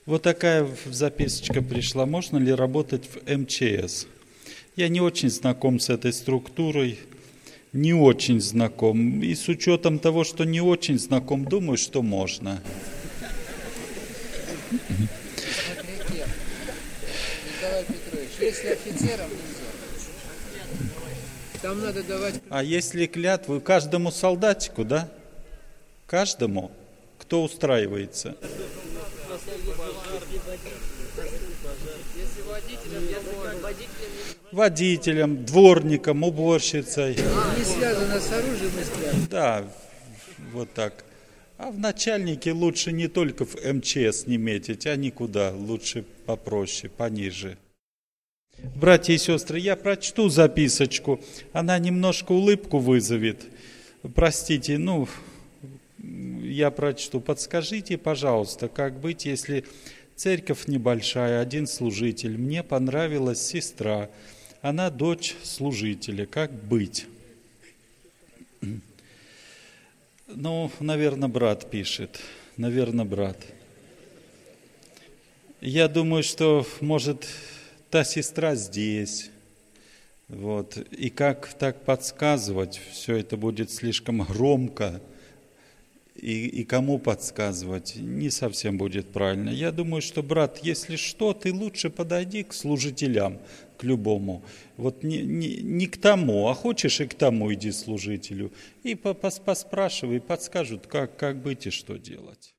Вот такая записочка пришла. Можно ли работать в МЧС? Я не очень знаком с этой структурой, не очень знаком. И с учетом того, что не очень знаком, думаю, что можно. Смотрите, Николай Петрович, если офицерам нельзя, там надо давать... А если клятву каждому солдатику, да? Каждому? Кто устраивается? Водителям, дворникам, уборщицей. Не связано с оружием и с клятвой. Да, вот так. А в начальнике лучше не только в МЧС не метить, а никуда. Лучше попроще, пониже. Братья и сестры, я прочту записочку. Она немножко улыбку вызовет. Простите, я прочту. Подскажите, пожалуйста, как быть, если церковь небольшая, один служитель. Мне понравилась сестра. Она дочь служителя. Как быть? Наверное, брат пишет. Наверное, брат. Я думаю, что, может, та сестра здесь. Вот. И как так подсказывать? Все это будет слишком громко. И кому подсказывать? Не совсем будет правильно. Я думаю, что, брат, если что, ты лучше подойди к служителям, к любому. Вот не к тому, а хочешь и к тому иди служителю. И поспрашивай, подскажут, как быть и что делать.